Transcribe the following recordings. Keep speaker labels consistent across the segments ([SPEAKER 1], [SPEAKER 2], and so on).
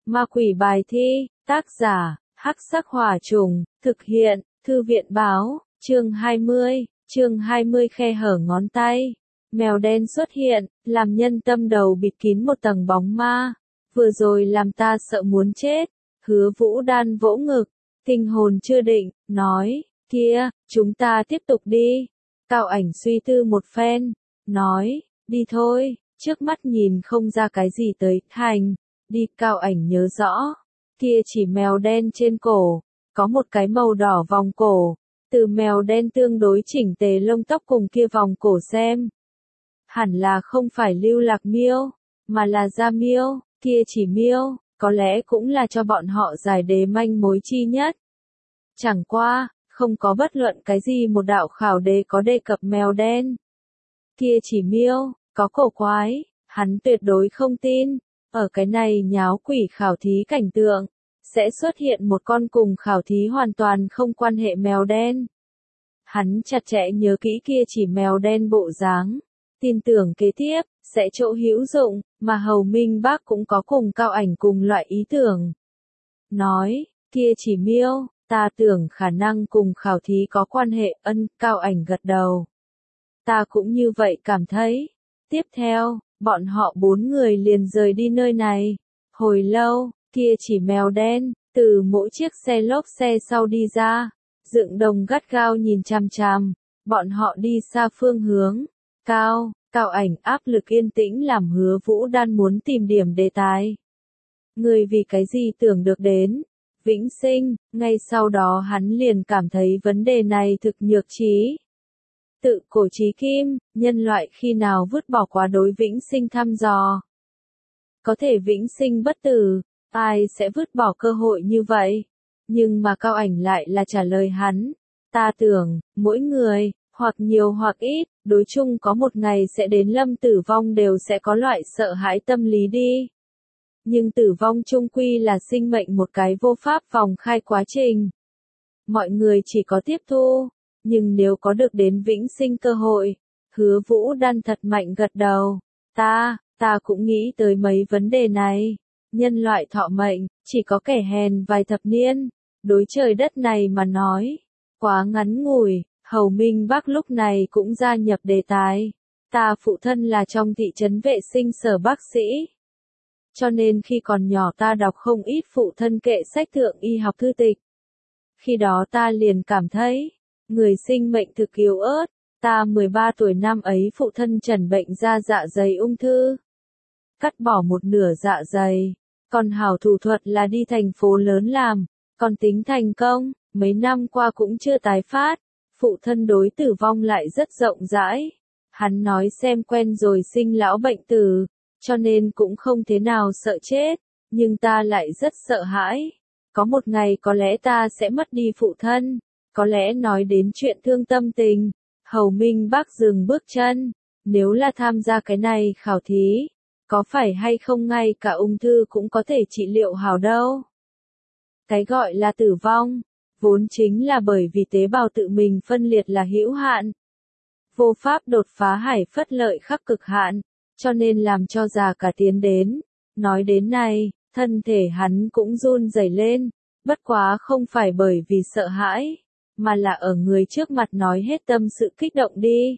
[SPEAKER 1] Ma quỷ bài thi, tác giả, Hắc Sắc Hỏa Trùng, thực hiện, Thư viện báo, chương 20 khe hở ngón tay. Mèo đen xuất hiện, làm nhân tâm đầu bịt kín một tầng bóng ma. Vừa rồi làm ta sợ muốn chết. Hứa Vũ Đan vỗ ngực, tinh hồn chưa định, nói, kia, chúng ta tiếp tục đi. Cao Ảnh suy tư một phen, nói, đi thôi, trước mắt nhìn không ra cái gì tới, thành, đi. Cao Ảnh nhớ rõ, kia chỉ mèo đen trên cổ, có một cái màu đỏ vòng cổ, từ mèo đen tương đối chỉnh tề lông tóc cùng kia vòng cổ xem. Hẳn là không phải Lưu Lạc Miêu, mà là Gia Miêu, kia chỉ miêu, có lẽ cũng là cho bọn họ giải đề manh mối chi nhất. Chẳng qua, không có bất luận cái gì một đạo khảo đề có đề cập mèo đen. Kia chỉ miêu, có cổ quái, hắn tuyệt đối không tin, ở cái này nháo quỷ khảo thí cảnh tượng, sẽ xuất hiện một con cùng khảo thí hoàn toàn không quan hệ mèo đen. Hắn chặt chẽ nhớ kỹ kia chỉ mèo đen bộ dáng, tin tưởng kế tiếp, sẽ chỗ hữu dụng, mà Hầu Minh Bác cũng có cùng Cao Ảnh cùng loại ý tưởng. Nói, kia chỉ miêu, ta tưởng khả năng cùng khảo thí có quan hệ. Cao Ảnh gật đầu. Ta cũng như vậy cảm thấy. Tiếp theo, bọn họ 4 người liền rời đi nơi này. Hồi lâu, kia chỉ mèo đen, từ mỗi chiếc xe lốp xe sau đi ra, dựng đồng gắt gao nhìn chằm chằm, bọn họ đi xa phương hướng. Cao Ảnh áp lực yên tĩnh làm Hứa Vũ Đan muốn tìm điểm đề tài. Người vì cái gì tưởng được đến vĩnh sinh, ngay sau đó hắn liền cảm thấy vấn đề này thực nhược trí. Tự cổ chí kim, nhân loại khi nào vứt bỏ quá đối vĩnh sinh thăm dò. Có thể vĩnh sinh bất tử, ai sẽ vứt bỏ cơ hội như vậy? Nhưng mà Cao Ảnh lại là trả lời hắn. Ta tưởng, mỗi người, hoặc nhiều hoặc ít, đối chung có một ngày sẽ đến lâm tử vong đều sẽ có loại sợ hãi tâm lý đi. Nhưng tử vong chung quy là sinh mệnh một cái vô pháp vòng khai quá trình. Mọi người chỉ có tiếp thu, nhưng nếu có được đến vĩnh sinh cơ hội, Hứa Vũ Đan thật mạnh gật đầu. Ta cũng nghĩ tới mấy vấn đề này. Nhân loại thọ mệnh, chỉ có kẻ hèn vài thập niên. Đối trời đất này mà nói, quá ngắn ngủi. Hầu Minh Bác lúc này cũng gia nhập đề tài. Ta phụ thân là trong thị trấn vệ sinh sở bác sĩ. Cho nên khi còn nhỏ ta đọc không ít phụ thân kệ sách thượng y học thư tịch. Khi đó ta liền cảm thấy, người sinh mệnh thực yếu ớt. Ta 13 tuổi năm ấy phụ thân trần bệnh ra dạ dày ung thư. Cắt bỏ một nửa dạ dày. Còn hảo thủ thuật là đi thành phố lớn làm. Còn tính thành công, mấy năm qua cũng chưa tái phát. Phụ thân đối tử vong lại rất rộng rãi. Hắn nói xem quen rồi sinh lão bệnh tử, cho nên cũng không thế nào sợ chết, nhưng ta lại rất sợ hãi. Có một ngày có lẽ ta sẽ mất đi phụ thân, có lẽ nói đến chuyện thương tâm tình. Hầu Minh Bác dừng bước chân, nếu là tham gia cái này khảo thí, có phải hay không ngay cả ung thư cũng có thể trị liệu hảo đâu. Cái gọi là tử vong, vốn chính là bởi vì tế bào tự mình phân liệt là hữu hạn. Vô pháp đột phá hải phất lợi khắc cực hạn, cho nên làm cho già cả tiến đến. Nói đến này, thân thể hắn cũng run rẩy lên, bất quá không phải bởi vì sợ hãi, mà là ở người trước mặt nói hết tâm sự kích động đi.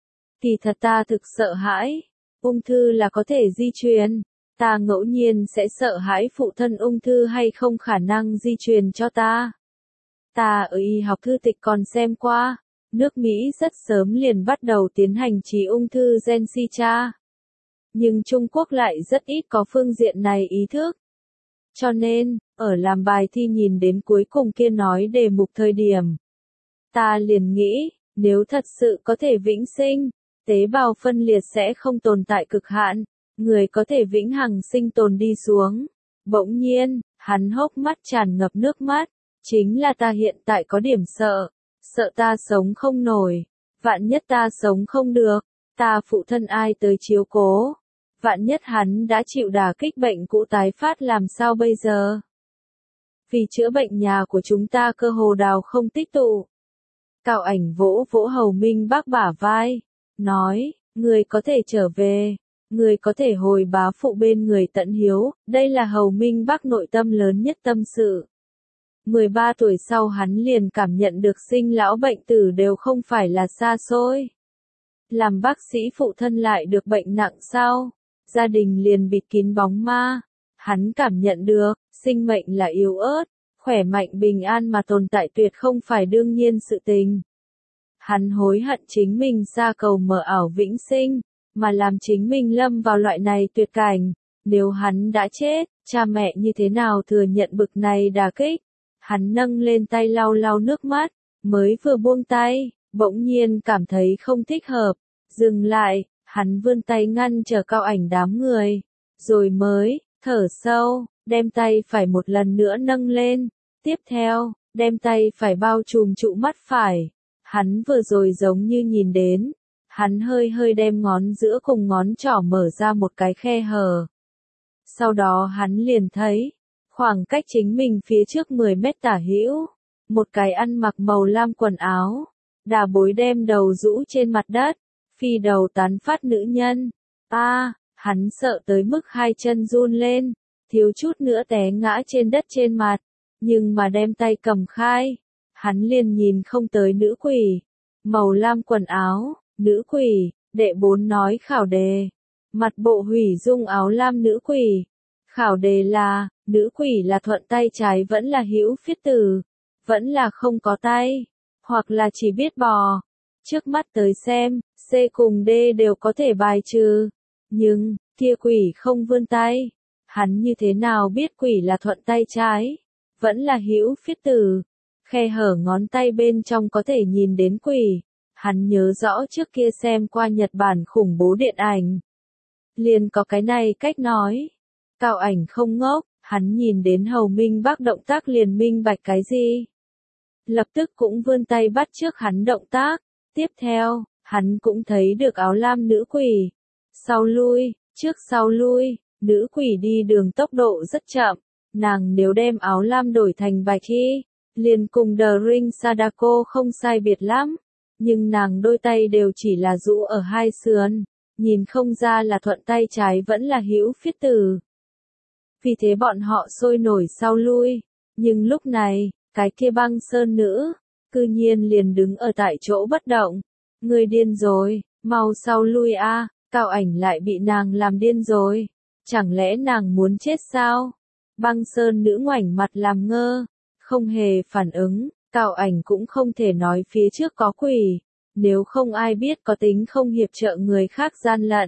[SPEAKER 1] Kỳ thật ta thực sợ hãi, ung thư là có thể di truyền, ta ngẫu nhiên sẽ sợ hãi phụ thân ung thư hay không khả năng di truyền cho ta. Ta ở y học thư tịch còn xem qua, nước Mỹ rất sớm liền bắt đầu tiến hành trị ung thư gen si cha. Nhưng Trung Quốc lại rất ít có phương diện này ý thức. Cho nên, ở làm bài thi nhìn đến cuối cùng kia nói đề mục thời điểm, ta liền nghĩ, nếu thật sự có thể vĩnh sinh, tế bào phân liệt sẽ không tồn tại cực hạn, người có thể vĩnh hằng sinh tồn đi xuống. Bỗng nhiên, hắn hốc mắt tràn ngập nước mắt. Chính là ta hiện tại có điểm sợ ta sống không nổi, vạn nhất ta sống không được, ta phụ thân ai tới chiếu cố, vạn nhất hắn đã chịu đả kích bệnh cũ tái phát làm sao bây giờ? Vì chữa bệnh nhà của chúng ta cơ hồ đào không tích tụ. Cao Ảnh vỗ vỗ Hầu Minh Bác bả vai, nói, người có thể trở về, Người có thể hồi bá phụ bên người tận hiếu, đây là Hầu Minh Bắc nội tâm lớn nhất tâm sự. 13 tuổi sau hắn liền cảm nhận được sinh lão bệnh tử đều không phải là xa xôi. Làm bác sĩ phụ thân lại được bệnh nặng sau, gia đình liền bịt kín bóng ma. Hắn cảm nhận được, sinh mệnh là yếu ớt, khỏe mạnh bình an mà tồn tại tuyệt không phải đương nhiên sự tình. Hắn hối hận chính mình xa cầu mờ ảo vĩnh sinh, mà làm chính mình lâm vào loại này tuyệt cảnh. Nếu hắn đã chết, cha mẹ như thế nào thừa nhận bực này đả kích? Hắn nâng lên tay lau lau nước mắt, mới vừa buông tay, bỗng nhiên cảm thấy không thích hợp. Dừng lại, hắn vươn tay ngăn trở Cao Ảnh đám người, rồi mới thở sâu, đem tay phải một lần nữa nâng lên, tiếp theo, đem tay phải bao trùm trụ mắt phải. Hắn vừa rồi giống như nhìn đến, hắn hơi hơi đem ngón giữa cùng ngón trỏ mở ra một cái khe hở. Sau đó hắn liền thấy, khoảng cách chính mình phía trước 10 mét tả hữu, một cái ăn mặc màu lam quần áo, đà bối đem đầu rũ trên mặt đất, phi đầu tán phát nữ nhân. Hắn sợ tới mức hai chân run lên, thiếu chút nữa té ngã trên đất trên mặt, nhưng mà đem tay cầm khai, hắn liền nhìn không tới nữ quỷ. Màu lam quần áo, nữ quỷ, đệ 4 nói khảo đề. Mặt bộ hủy dung áo lam nữ quỷ. Khảo đề là, nữ quỷ là thuận tay trái vẫn là hữu phiết tử, vẫn là không có tay, hoặc là chỉ biết bò. Trước mắt tới xem, C cùng D đều có thể bài trừ. Nhưng, kia quỷ không vươn tay. Hắn như thế nào biết quỷ là thuận tay trái, vẫn là hữu phiết tử. Khe hở ngón tay bên trong có thể nhìn đến quỷ. Hắn nhớ rõ trước kia xem qua Nhật Bản khủng bố điện ảnh. Liền có cái này cách nói. Cao Ảnh không ngốc, hắn nhìn đến Hầu Minh Bắc động tác liền minh bạch cái gì. Lập tức cũng vươn tay bắt trước hắn động tác. Tiếp theo, hắn cũng thấy được áo lam nữ quỷ. Sau lui, trước sau lui, nữ quỷ đi đường tốc độ rất chậm. Nàng nếu đem áo lam đổi thành bạch y, liền cùng The Ring Sadako không sai biệt lắm. Nhưng nàng đôi tay đều chỉ là rũ ở hai sườn, nhìn không ra là thuận tay trái vẫn là hữu phiết tử. Vì thế bọn họ sôi nổi sau lui, nhưng lúc này, cái kia băng sơn nữ, cư nhiên liền đứng ở tại chỗ bất động. Người điên rồi, mau sau lui a. Cao Ảnh lại bị nàng làm điên rồi. Chẳng lẽ nàng muốn chết sao? Băng sơn nữ ngoảnh mặt làm ngơ, không hề phản ứng. Cao Ảnh cũng không thể nói phía trước có quỷ, nếu không ai biết có tính không hiệp trợ người khác gian lận.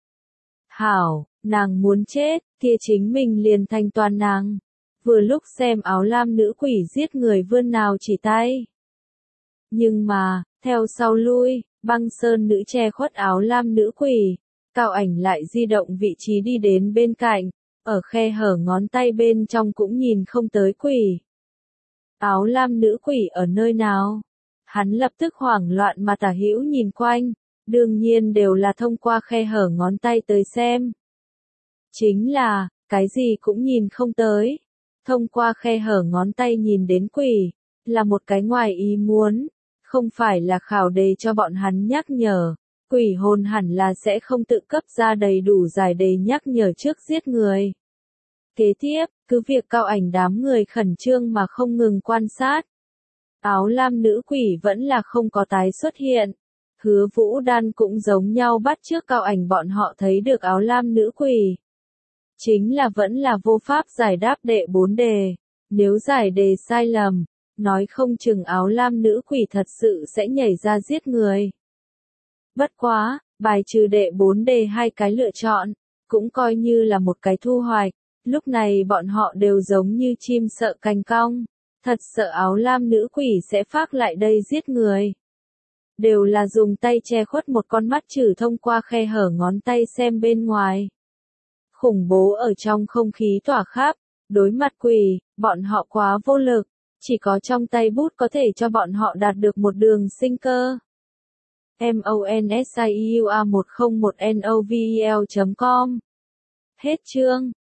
[SPEAKER 1] Hảo, nàng muốn chết, kia chính mình liền thanh toàn nàng. Vừa lúc xem áo lam nữ quỷ giết người vươn nào chỉ tay. Nhưng mà, theo sau lui, băng sơn nữ che khuất áo lam nữ quỷ. Cao Ảnh lại di động vị trí đi đến bên cạnh, ở khe hở ngón tay bên trong cũng nhìn không tới quỷ. Áo lam nữ quỷ ở nơi nào? Hắn lập tức hoảng loạn mà tả hữu nhìn quanh, đương nhiên đều là thông qua khe hở ngón tay tới xem. Chính là, cái gì cũng nhìn không tới. Thông qua khe hở ngón tay nhìn đến quỷ, là một cái ngoài ý muốn, không phải là khảo đề cho bọn hắn nhắc nhở. Quỷ hồn hẳn là sẽ không tự cấp ra đầy đủ giải đề nhắc nhở trước giết người. Kế tiếp, cứ việc Cao Ảnh đám người khẩn trương mà không ngừng quan sát. Áo lam nữ quỷ vẫn là không có tái xuất hiện. Hứa Vũ Đan cũng giống nhau bắt trước Cao Ảnh bọn họ thấy được áo lam nữ quỷ. Chính là vẫn là vô pháp giải đáp đệ 4 đề. Nếu giải đề sai lầm, nói không chừng áo lam nữ quỷ thật sự sẽ nhảy ra giết người. Bất quá, bài trừ đệ 4 đề 2 cái lựa chọn, cũng coi như là một cái thu hoạch. Lúc này bọn họ đều giống như chim sợ cành cong, thật sợ áo lam nữ quỷ sẽ phác lại đây giết người. Đều là dùng tay che khuất một con mắt trừ thông qua khe hở ngón tay xem bên ngoài. Khủng bố ở trong không khí tỏa khắp, đối mặt quỷ, bọn họ quá vô lực, chỉ có trong tay bút có thể cho bọn họ đạt được một đường sinh cơ. MONSIUA101NOVEL.com Hết chương.